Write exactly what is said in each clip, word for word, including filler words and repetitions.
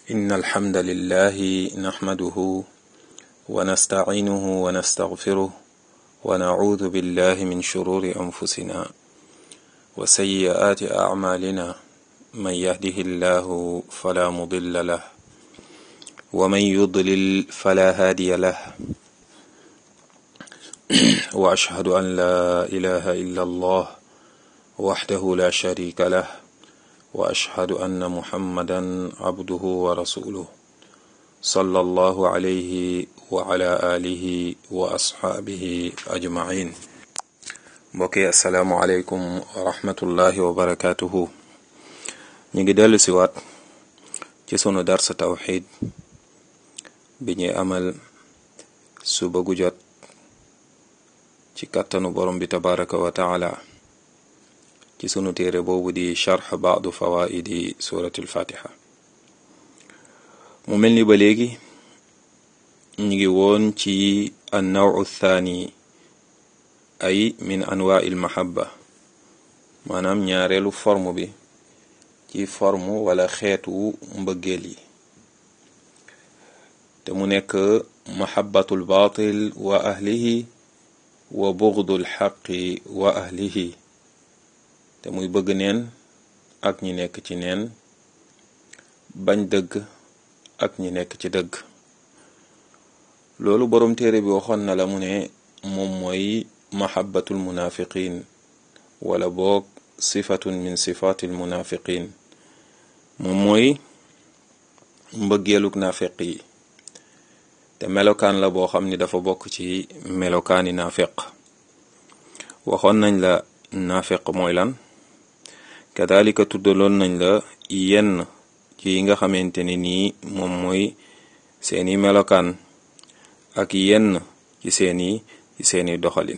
إن الحمد لله نحمده ونستعينه ونستغفره ونعوذ بالله من شرور أنفسنا وسيئات أعمالنا من يهده الله فلا مضل له ومن يضلل فلا هادي له وأشهد أن لا إله إلا الله وحده لا شريك له وأشهد أن محمدا عبده ورسوله صلى الله عليه وعلى آله وأصحابه أجمعين. mbokki assalaamu aleykum wa rahmatullahi wa barakatuhu. ñu ngi dellu si waat ci sunu darsa tawxid bi ñuy amal suba gu jot ci kàttanu borom bi tabaraka wa taala ci sunu téere boobu di charx baadu fawaidi suratul fatiha. mu mel ni ba léegi ñu ngi woon ci annawu thani ay min anwaa il mahabba, maanaam ñaareelu forme bi ci forme wala xeetu mbëggeel yi, te mu nekk mahabbatul baatil wa ahlihi wa bughdul xaqi wa ahlihi, te muy bëgg neen ak ñi nekk ci neen, bañ dëgg ak ñi nekk ci dëgg. loolu boroom téere bi waxoon na la mu ne moom mooy mahabbatul munafiqin, wala boog sifatun min sifatil munafiqin, moom mooy mbëggeeluk naafeq yi, te melokaan la boo xam ni dafa bokk ci melokaani naafeq. waxoon nañ la naafeq mooy lan, kadalika tuddaloon nañ la yenn ci yi nga xamante ni nii moom mooy seeni melokaan ak yenn ci seeni ci seeni doxalin.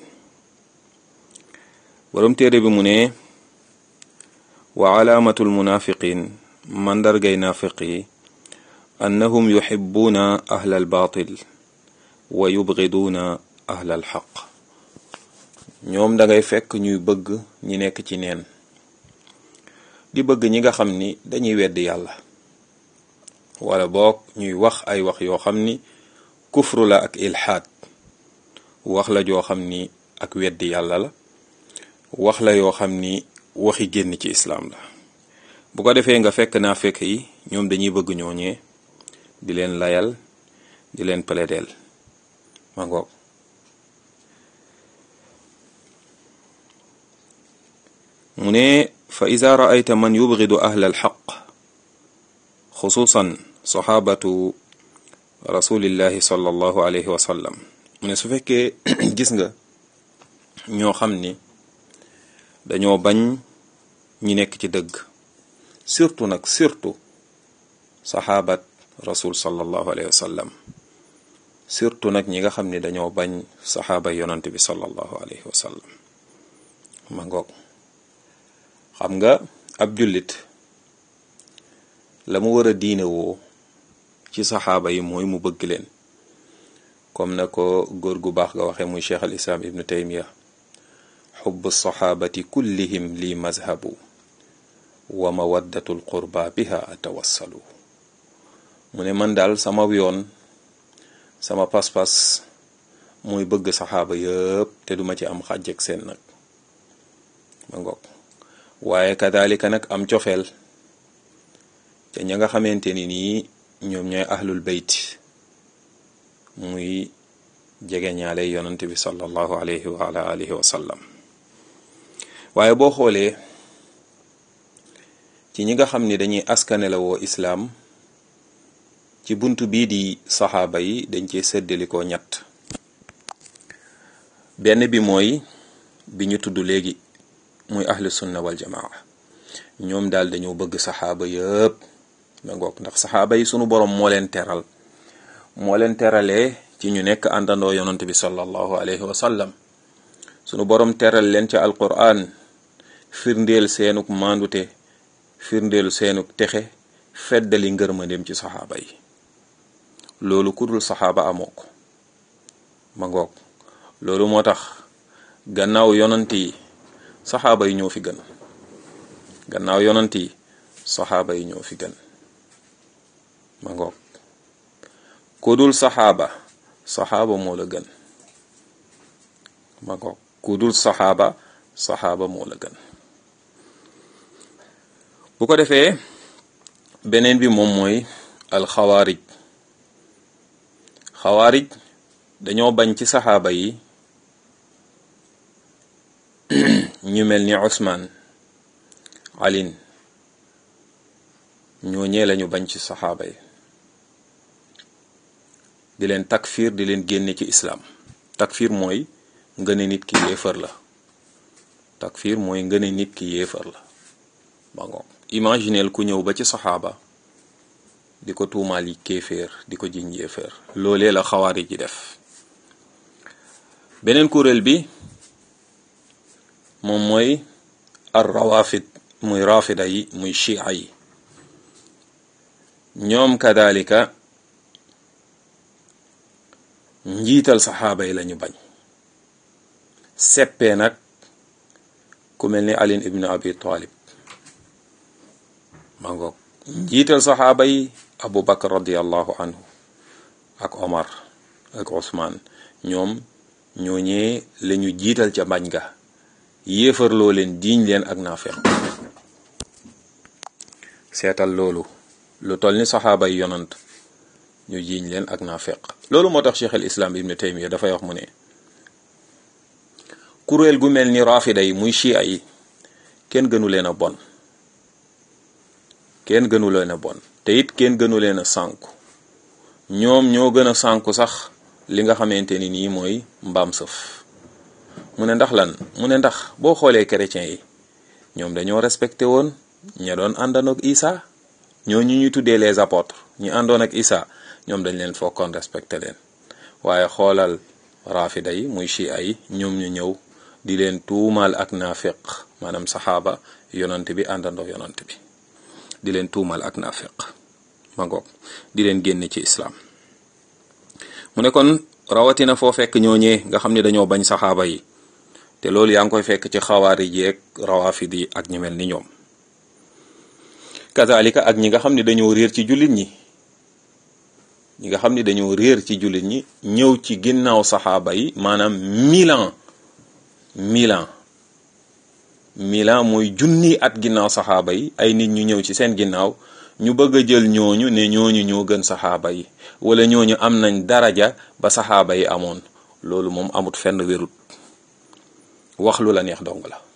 borom téere bi mu ne wa alaamatul munafiqin, mandargay naafiq yi annahum yuhibbuuna ahlal baatil wa yubgiduuna ahlal xaq. ñoom dangay fekk ñuy bëgg ñi nekk ci neen, di bëgg ñi nga xam ni dañuy weddi yàlla, wala boog ñuy wax ay wax yoo xam ni kufru la ak ilhaad, wax la joo xam ni ak weddi yàlla la, wax la yoo xam ni waxi génn ci islaam la. bu ko defee nga fekk naa fekk yi ñoom dañuy bëgg ñooñee di leen layal, di leen plaideel. ma ngoog mu ne fa ida raayta man yubgidu ahla alxaq xususan saxaabatu rasulillahi sallallahu alayhi wa sallam, mu ne su fekkee gis nga ñoo xam ni dañoo bañ ñi nekk ci dëgg, surtout nag surtout saxaabat rasul sallallahu alayhi wa sallam, surtout nag ñi nga xam ni dañoo bañ saxaaba yonante bi sallallahu alayhi wa sallam. ma ngoog xam nga ab jullit la mu war a diine woo ci saxaaba yi mooy mu bëgg leen, comme na ko góor gu baax ga waxee muy cheikh al islam ibnu taymiya, xubbu saxaabati kullihim li mazhabu wa mawaddatul qurba biha atawassalu. mu ne man daal sama yoon, sama pas-pas mooy bëgg saxaaba yëpp te duma ci am xàjj ak seen nag. ma ngoog waaye kadalika nag am cofeel te ña nga xamante ni nii ñoom ñooy ahlul bayt, muy jege ñaale yonante bi sallallahu alayhi wa ala alihi wa sallam. waaye boo xoolee ci ñi nga xam ni dañuy askane la woo islaam ci buntu bii di saxaaba yi, dañ cee séddalikoo ñett. benn bi mooy bi ñu tudd léegi muy ahlu sunna wal jamaa, ñoom daal dañoo bëgg saxaaba yëpp. ma ngoog ndax saxaaba yi sunu borom moo leen teral, moo leen teralee ci ñu nekk àndandoo yonante bi sallallahu alayhi wa sallam. sunu borom teral leen ca alquran, firndeel seenuk mandute, firndeel seenuk texe, feddali ngërmandeem ci saxaaba yi. loolu ku dul saxaaba amoo ko. ma ngoog loolu moo tax gannaaw yonant yi saxaaba yi ñoo fi gën, gannaaw yonant yi saxaaba yi ñoo fi gën. ma ngoog ku dul saxaaba saxaaba moo la gën ma ngoog ku dul saxaaba saxaaba moo la gën. bu ko defee beneen bi moom mooy alxawaarij xawaarij dañoo bañ ci saxaaba yi ñu mel ni Usmaan alin ñoo ñee lañu bañ ci saxaaba yi di leen takfir di leen génne ci islaam. takfir mooy nga ne nit ki yéefar la takfir mooy nga ne nit ki yéefar la ba ngoog imagineel ku ñëw ba ci saxaaba di ko tuumaal yi kéeféer di ko jiñ yéeféer loolee la xawaari ji def. beneen kuréel bi moom mooy ar rawafid muy rafida yi muy chia yi ñoom kadalika njiital saxaaba yi lañu bañ seppee nag ku mel ni Ali ibn Abi Talib ma ngoog njiital saxaaba yi Abu Bakar radiallahu anhu ak Omar ak Usmaan ñoom ñooñee lañu jiital ca bañ ga yéefarloo leen diiñ leen ak naafeq. seetal loolu lu toll ni saxaaba yi yonant ñu jiiñ leen ak naafeq. loolu moo tax cheikh al islam ibn taymiya dafay wax mu ne kuréel gu mel ni rafida yi muy chia yi kenn gënu leen a bon kenn gënu leen a bon te it kenn gënu leen a sànku ñoom ñoo gën a sànku sax li nga xamante ni nii mooy mbaam sëf. mu ne ndax lan mu ne ndax boo xoolee chrétiens yi ñoom dañoo respecté woon ña doon àndoon ak Isa ñoo ñu ñuy tuddee les apôtres ñi àndoon ak Isa ñoom dañ leen fokkoon respecté leen waaye xoolal rafida yi muy chia yi ñoom ñu ñëw di leen tuumaal ak naafeq maanaam saxaaba yonant bi àndandoo yonant bi di leen tuumaal ak naafeq ma ngoog di leen génne ci islaam. mu ne kon rawatina foo fekk ñooñee nga xam ne dañoo bañ saxaaba yi te loolu yaa ngi koy fekk ci xawaari ji ak rawafid yi ak ñu mel ni ñoom kazalika ak ñi nga xam ne dañoo réer ci jullit ñi ñi nga xam ne dañoo réer ci jullit ñi ñëw ci ginnaaw saxaaba yi maanaam milan milan milan mooy junni at ginnaaw saxaaba yi ay nit ñu ñëw ci seen ginnaaw ñu bëgg a jël ñooñu ne ñooñu ñoo gën saxaaba yi wala ñooñu am nañ daraja ba saxaaba yi amoon. loolu moom amut fenn wérut wax lu la neex dong la.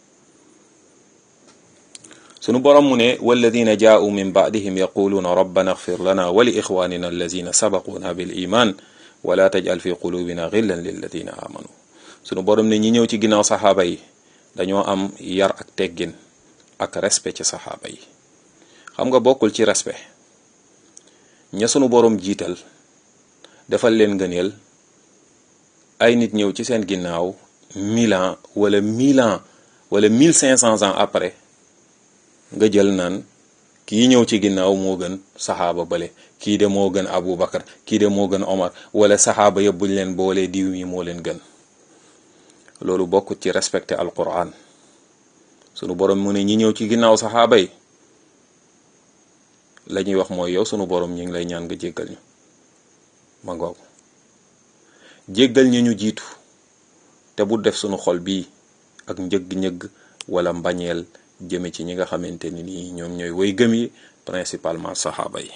sunu borom mu ne walladina jaa'u min ba'dihim yaquluuna rabbana ighfir lana wa li ixwanina alladina sabaquna bil iman wala taj'al fi qulubina ghillan lilladina amanu. sunu borom ne ñi ñëw ci ginnaaw saxaaba yi dañoo am yar ak teggin ak respect ci saxaaba yi. xam nga bokkul ci respect ña sunu borom jiital defal leen ngëneel ay nit ñëw ci seen ginnaaw mille ans wala mille ans wala mille cinq cents ans après nga jël naan kii ñëw ci ginnaaw moo gën saxaaba bale kii de moo gën Abu Bakar kii de moo gën Omar wala saxaaba yëpp buñ leen boolee diw mi moo leen gën. loolu bokkut ci respecté alquran. sunu borom mu ne ñi ñëw ci ginnaaw saxaaba yi la ñuy wax mooy yow sunu borom ñu ngi lay ñaan nga jéggal ñu ma ngoog jéggal ñu ñu jiitu te bu def sunu xol bii ak njëgg-njëgg wala mbañeel jëme ci ñi nga xamante ni nii ñoom ñooy way gëm yi principalement saxaaba yi.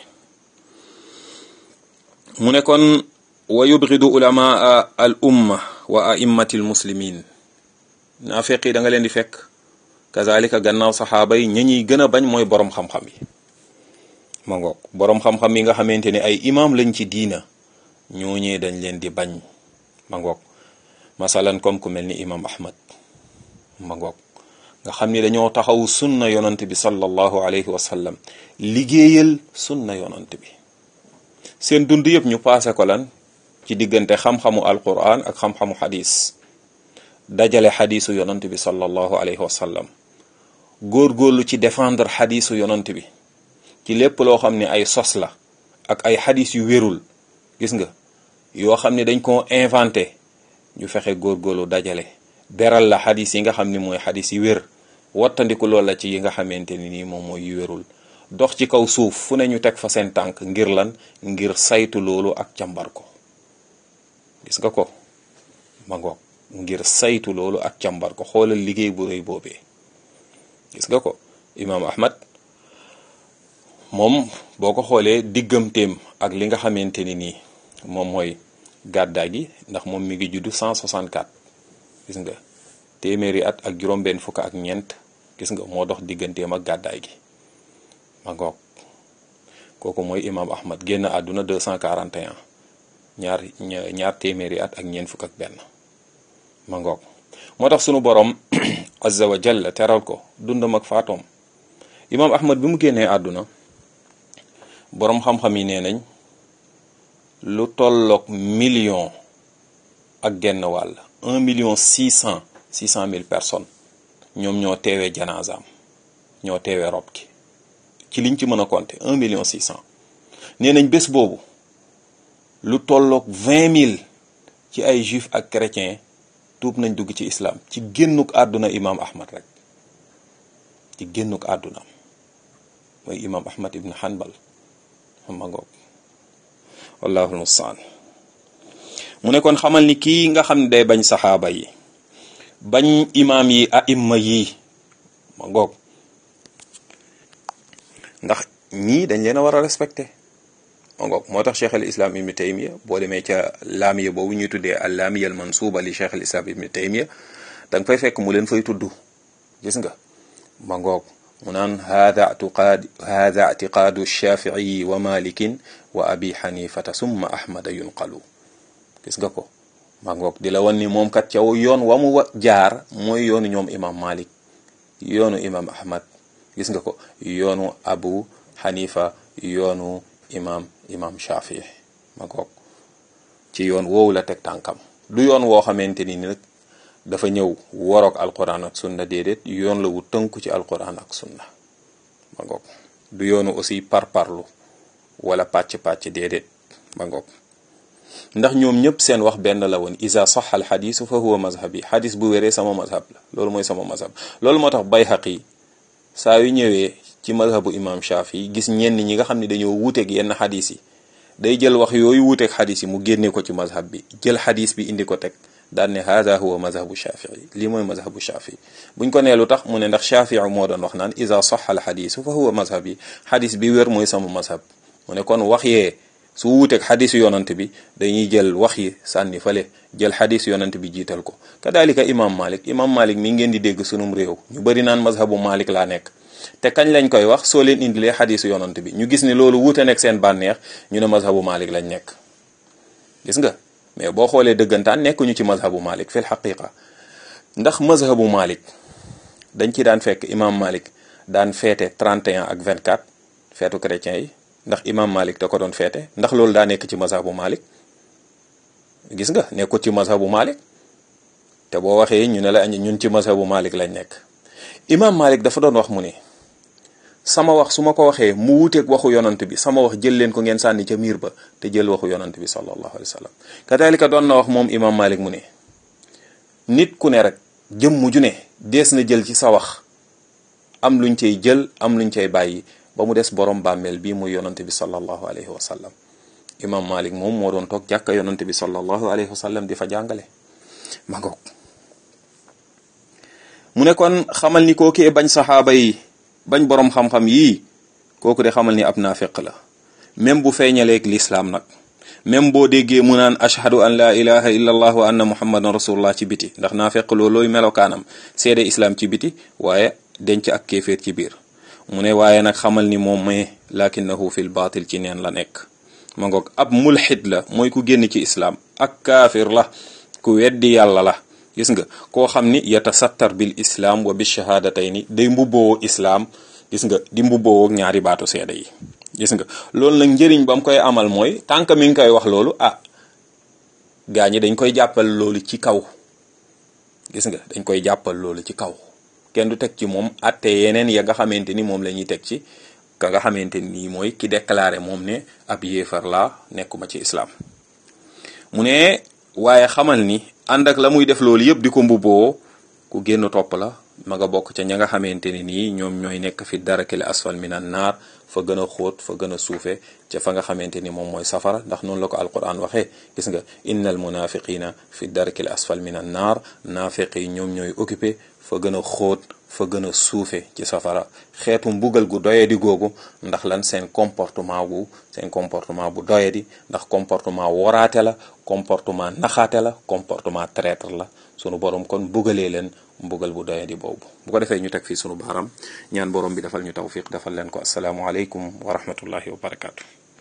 mu ne kon wa yubghidu ulamaa al umma wa a'immati al muslimin naafeq yi da nga leen di fekk kazalika gannaaw saxaaba yi ña ñuy gën a bañ mooy borom xam-xam yi ma ngoog borom xam-xam yi nga xamante ni ay imam lañ ci diina ñooñee dañ leen di bañ ma ngoog masalan comme ku mel ni imam Ahmad ma ngoog nga xam ni dañoo taxaw sunna yonant bi sallallahu alayhi wa sallam liggéeyal sunna yonant bi seen dund yëpp ñu paase ko lan ci diggante xam-xamu alquran ak xam-xamu xadis dajale xadisu yonant bi sallallahu alayhi wa sallam góorgóorlu ci défendre xadisu yonant bi ci lépp loo xam ne ay sos la ak ay xadis yu wérul gis nga yoo xam ne dañ koo inventé ñu fexe góorgóorlu dajale beral la xadis yi nga xam ni mooy xadis yi wér wattandiku loolu la ci yi nga xamante ni nii moom mooy yu wérul dox ci kaw suuf fu ne ñu teg fa seen tànk ngir lan ngir saytu loolu ak càmbar ko gis nga ko ma ngoog ngir saytu loolu ak càmbar ko xoolal liggéey bu rëy boobee gis nga ko imaam Ahmad moom boo ko xoolee diggamteem ak li nga xamante ni nii moom mooy gàddaay gi ndax moom mi ngi juddu cent soixante-quatre gis nga téeméeri at ak juróom-benn fukk ak ñeent gis nga moo dox digganteem ak gàddaay gi ma ngoog kooku mooy imaam Ahmad génn àdduna deux cent quarante et un ñaar ñaar téeméeri at ak ñeent fukk ak benn ma ngoog moo tax sunu borom azza wa jalla teral ko dundam ak faatoom imaam Ahmad bi mu génnee àdduna boroom xam-xam yi nee nañ lu tolloog million ak genn wàll un million six cent six cent mille personnes ñoom ñoo teewee janazaam ñoo teewee rob ki ci liñ ci mën a compter un million six cent nee nañ bés boobu lu tolloog vingt mille ci ay juif ak chrétien tuub nañ dugg ci islam ci génnuk àdduna imaam Ahmad rek ci génnuk àdduna mooy imaam Ahmad ibn Hanbal ma ngoog wallahu almustaan mu ne kon xamal ni kii nga xam ne day bañ saxaaba yi bañ imaam yi aimma yi ma ngoog ndax ñii dañ leen a war a respecté ma ngoog moo tax cheikh al islam ibn taymiya boo demee ca laamiya boobu ñuy tuddee al laamiya al mansuuba li cheikh al islam ibn taymiya da nga fay fekk mu leen fay tudd gis nga ma ngoog mu naan hada itiqaad hada itiqaadu shafii wa malikin wa abi xanifata summa ahmada yunqalu gis nga ko ma ngoog di la wan ni moom kat caw yoon wa mu jaar mooy yoonu ñoom imam malik yoonu imam ahmad gis nga ko yoonu abu xanifa yoonu imam imam shafii ma ngoog ci yoon woowu la teg tànkam du yoon woo xamante ni nag dafa ñëw waroog alquran ak sunna déedéet yoon la wu tënku ci alquran ak sunna ma ngoog du yoonu aussi par parlu wala pàcc-pàcc déedéet ma ngoog ndax ñoom ñëpp seen wax benn la woon isa sax al xadisu fa huwa mazhabi xadis bu wéree sama mazhab la loolu mooy sama mazhab loolu moo tax Bayhaqi saa yu ñëwee ci mazhabu imam Shafi gis ñenn ñi nga xam ne dañoo wuuteeg yenn xadis yi day jël wax yooyu wuuteeg xadis yi mu génne ko ci mazhab bi jël xadis bi indi ko teg daan ne hada huwa mazhabu shafii lii mooy mazhabu shafii buñ ko nee lu tax mu ne ndax shafii moo doon wax naan iza saxa al xadisu fa huwa mazhabi xadis bi wér mooy sama mazhab mu ne kon wax yee su wuuteeg xadisu yonant bi dañuy jël wax yi sànni fale jël xadisu yonant bi jiital ko kadalika imam malik imam malik mi ngeen di dégg sunum réew ñu bëri naan mazhabu malik laa nekk te kañ lañ koy wax soo leen indilee xadisu yonant bi ñu gis ne loolu wuute nekk seen bànneex ñu ne mazhabu malik lañ nekk gis nga mais boo xoolee dëggantaan nekkuñu ci mazhabu malik fil xaqiqa ndax mazhabu malik dañ ci daan fekk imam malik daan feete trente et un ak vingt-quatre feetu chrétien yi ndax imam malik da ko doon feete ndax loolu daa nekk ci mazhabu malik gis nga nekkut ci mazhabu malik te boo waxee ñu ne la ñun ci mazhabu malik lañ nekk imam malik dafa doon wax mu ne sama wax su ma ko waxee mu wuteeg waxu yonant bi sama wax jël leen ko ngeen sànni ca miir ba te jël waxu yonant bi sallallahu alayhi wa sallam kadalika doon na wax moom imam malik mu ne nit ku ne rek jëmm ju ne dees na jël ci sa wax am luñ cay jël am luñ cay bàyyi ba mu des borom bàmmeel bii muy yonant bi sallallahu alayhi wa sallam imam malik moom moo doon toog jàkka yonant bi sallallahu alayhi wa sallam di fa jàngale ma ngoog mu ne kon xamal ni kookee bañ saxaaba yi bañ boroom xam-xam yii kooku de xamal ni ab naafeq la même bu feeñaleeg lislaam nag même boo déggee mu naan ashhadu an la ilaha illa allah wa anna muhammadan rasulullah ci biti ndax naafeq loolooy melokaanam seede islaam ci biti waaye denc ak kéeféer ci biir mu ne waaye nag xamal ni moom may lakinnahu fil baatil ci neen la nekk ma ngoog ab mulxid la mooy ku génn ci islaam ak kaafir la ku weddi yàlla la gis nga koo xam ni yatasattar bil islam wa bi shahadatayni day mbubboo islaam gis nga di mbubboo ñaari baatu seede yi gis nga loolu nag njëriñ ba mu koy amal mooy tànk mi ngi koy wax loolu ah gaa ñi dañ koy jàppal loolu ci kaw gis nga dañ koy jàppal loolu ci kaw kenn du teg ci moom atte yeneen ya nga xamante ni moom la ñuy teg ci ka nga xamante ni mooy ki déclaré moom ne ab yéefar laa nekkuma ci islaam mu ne waaye xamal ni ànd ak la muy def loolu yëpp di ko mbubboo ku génn topp la ma nga bokk ca ña nga xamante ni nii ñoom ñooy nekk fi darakil asfal minan naar fa gën a xóot fa gën a suufe ca fa nga xamante ni moom mooy safara ndax noonu la ko alquran waxee gis nga innal munafiqina fi darkil asfal min an naar naafiq yi ñoom ñooy occupé fa gën a xóot fa gën a suufe ci safara xeetu mbugal gu doyadi googu ndax lan seen comportement bu seen comportement bu doyadi ndax comportement woraate la comportement naxaate la comportement traître la sunu borom kon mbugalee leen mbugal bu doyadi boobu bu ko defee ñu teg fii sunu baaram ñaan borom bi defal ñu tawfiq defal leen ko asalaamualeykum wa rahmatullahi wa barakaatu.